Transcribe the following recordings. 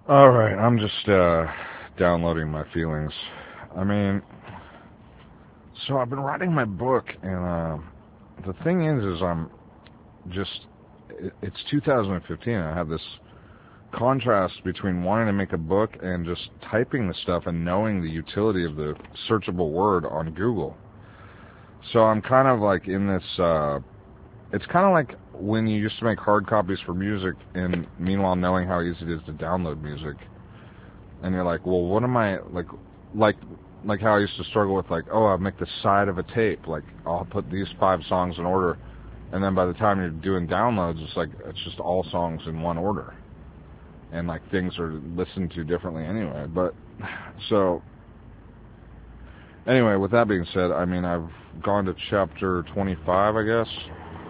All right, I'm just downloading my feelings. I mean, so I've been writing my book, and the thing is I'm just, it's 2015. I have this contrast between wanting to make a book and just typing the stuff and knowing the utility of the searchable word on Google. So I'm kind of like in this, it's kind of like when you used to make hard copies for music, and meanwhile knowing how easy it is to download music, and you're like, well, what am I like like how I used to struggle with, like, oh, I'll make the side of a tape, like I'll put these 5 songs in order, and then by the time you're doing downloads, it's like it's just all songs in one order, and like things are listened to differently anyway. But so anyway, with that being said, I mean, I've gone to chapter 25, I guess.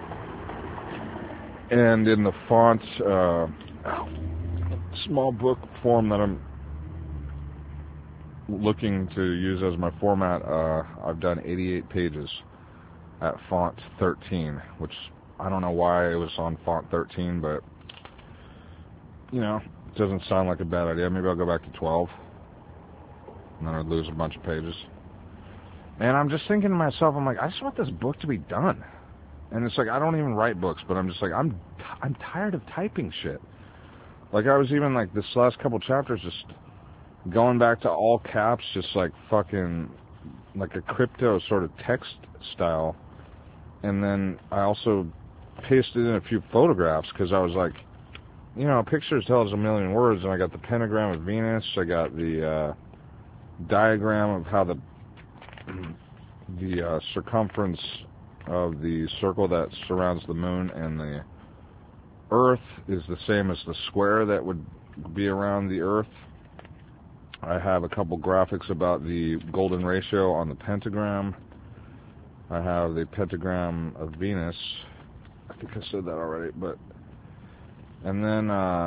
And in the font, small book form that I'm looking to use as my format, I've done 88 pages at font 13, which I don't know why it was on font 13, but, you know, it doesn't sound like a bad idea. Maybe I'll go back to 12, and then I'd lose a bunch of pages. And I'm just thinking to myself, I'm like, I just want this book to be done. And it's like, I don't even write books, but I'm just like, I'm tired of typing shit. Like, I was even like, this last couple chapters, just going back to all caps, just like fucking, like a crypto sort of text style. And then I also pasted in a few photographs, because I was like, you know, pictures tells a million words, and I got the pentagram of Venus, I got the diagram of how the circumference of the circle that surrounds the moon and the Earth is the same as the square that would be around the Earth. I have a couple graphics about the golden ratio on the pentagram. I have the pentagram of Venus. I think I said that already, but and then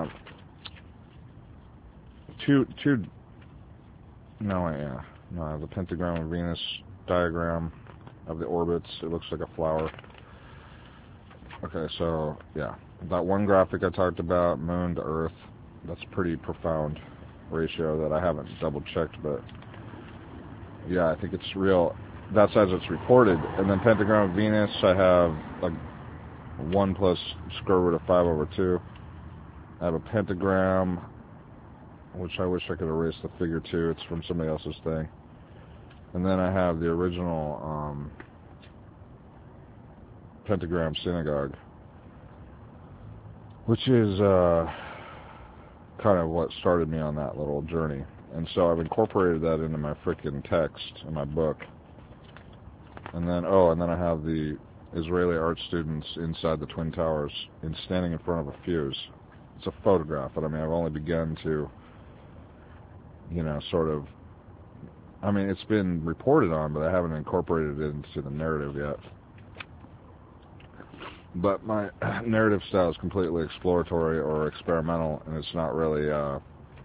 I have the pentagram of Venus diagram of the orbits. It looks like a flower. Okay, so yeah, that one graphic I talked about, moon to Earth, that's pretty profound ratio that I haven't double checked, but yeah, I think it's real. That's as it's reported. And then pentagram of Venus, I have like 1 plus square root of 5 over 2. I have a pentagram, which I wish I could erase the figure 2. It's from somebody else's thing. And then I have the original pentagram synagogue, which is kind of what started me on that little journey. And so I've incorporated that into my freaking text in my book. And then I have the Israeli art students inside the Twin Towers standing in front of a fuse. It's a photograph, but I mean, I've only begun to, you know, sort of, I mean, it's been reported on, but I haven't incorporated it into the narrative yet. But my narrative style is completely exploratory or experimental, and it's not really, the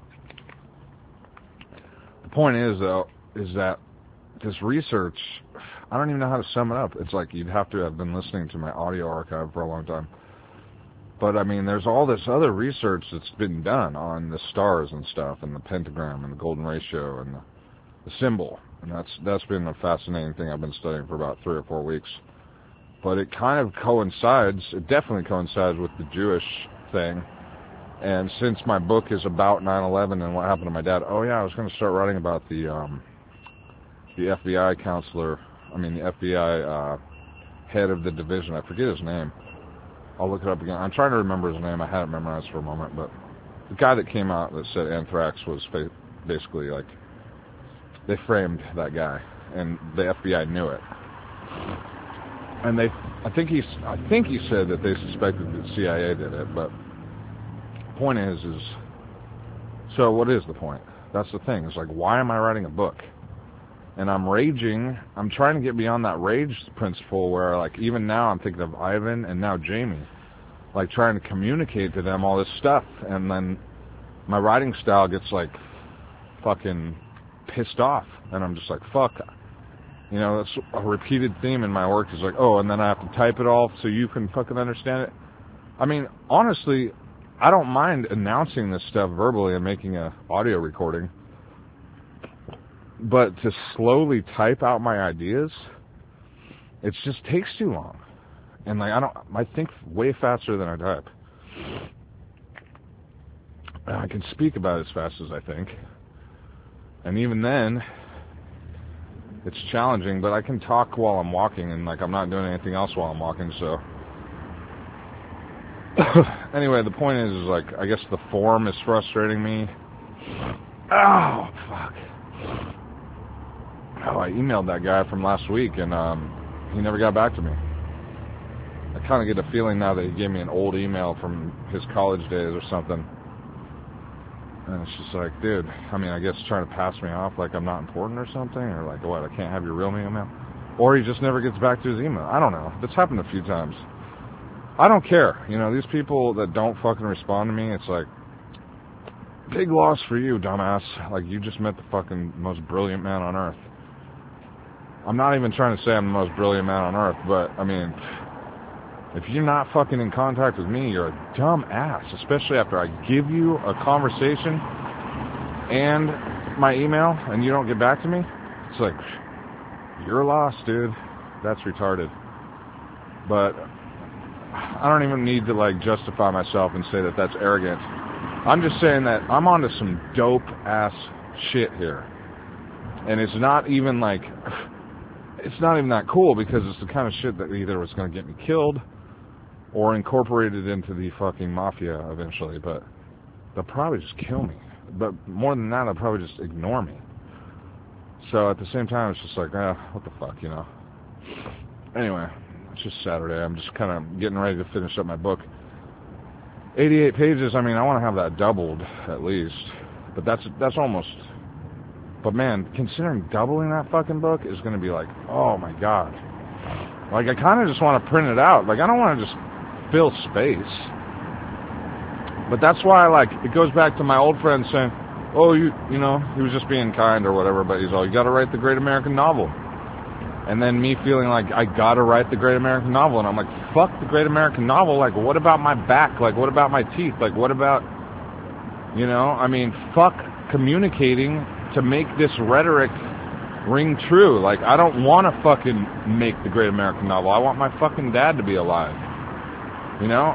point is, though, is that this research, I don't even know how to sum it up. It's like you'd have to have been listening to my audio archive for a long time. But I mean, there's all this other research that's been done on the stars and stuff, and the pentagram, and the golden ratio, and the symbol. And that's been a fascinating thing I've been studying for about 3 or 4 weeks. But it kind of coincides, it definitely coincides with the Jewish thing. And since my book is about 9/11 and what happened to my dad, oh yeah, I was going to start writing about the FBI the FBI head of the division. I forget his name. I'll look it up again. I'm trying to remember his name. I had it memorized for a moment, but the guy that came out that said anthrax was basically like, they framed that guy, and the FBI knew it. And I think he said that they suspected that CIA did it, but the point is, so what is the point? That's the thing. It's like, why am I writing a book? And I'm raging. I'm trying to get beyond that rage principle where, like, even now I'm thinking of Ivan and now Jamie, like, trying to communicate to them all this stuff, and then my writing style gets, like, fucking pissed off, and I'm just like, fuck. You know, that's a repeated theme in my work, is like, oh, and then I have to type it all so you can fucking understand it. I mean, honestly, I don't mind announcing this stuff verbally and making a audio recording, but to slowly type out my ideas, it just takes too long. And like I think way faster than I type. I can speak about it as fast as I think. And even then, it's challenging, but I can talk while I'm walking, and like I'm not doing anything else while I'm walking, so. Anyway, the point is like, I guess the form is frustrating me. Oh, fuck. Oh, I emailed that guy from last week, and he never got back to me. I kind of get a feeling now that he gave me an old email from his college days or something. And it's just like, dude, I mean, I guess trying to pass me off like I'm not important or something, or like, what, I can't have your real email? Or he just never gets back to his email. I don't know. That's happened a few times. I don't care. You know, these people that don't fucking respond to me, it's like, big loss for you, dumbass. Like, you just met the fucking most brilliant man on earth. I'm not even trying to say I'm the most brilliant man on earth, but, I mean, if you're not fucking in contact with me, you're a dumb ass, especially after I give you a conversation and my email and you don't get back to me. It's like, you're lost, dude. That's retarded. But I don't even need to like justify myself and say that that's arrogant. I'm just saying that I'm onto some dope ass shit here. And it's not even like, it's not even that cool, because it's the kind of shit that either was going to get me killed or incorporated into the fucking mafia eventually, but they'll probably just kill me. But more than that, they'll probably just ignore me. So at the same time, it's just like, what the fuck, you know? Anyway, it's just Saturday. I'm just kind of getting ready to finish up my book. 88 pages, I mean, I want to have that doubled at least. But that's almost... But man, considering doubling that fucking book is going to be like, oh my god. Like, I kind of just want to print it out. Like, I don't want to just fill space. But that's why, like, it goes back to my old friend saying, oh, you know, he was just being kind or whatever, but he's all, you got to write the great American novel. And then me feeling like I got to write the great American novel. And I'm like, fuck the great American novel. Like, what about my back? Like, what about my teeth? Like, what about, you know, I mean, fuck communicating to make this rhetoric ring true. Like, I don't want to fucking make the great American novel. I want my fucking dad to be alive. You know?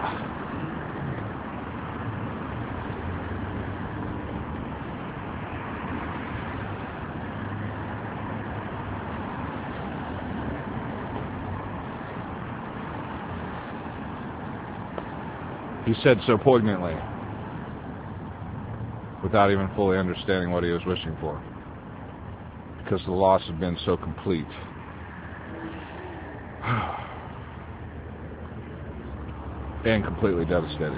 He said so poignantly, without even fully understanding what he was wishing for, because the loss had been so complete. And completely devastating.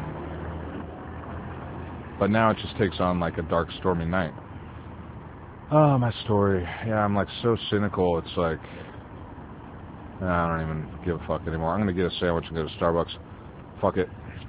But now it just takes on like a dark, stormy night. Oh, my story. Yeah, I'm like so cynical, it's like, I don't even give a fuck anymore. I'm going to get a sandwich and go to Starbucks. Fuck it.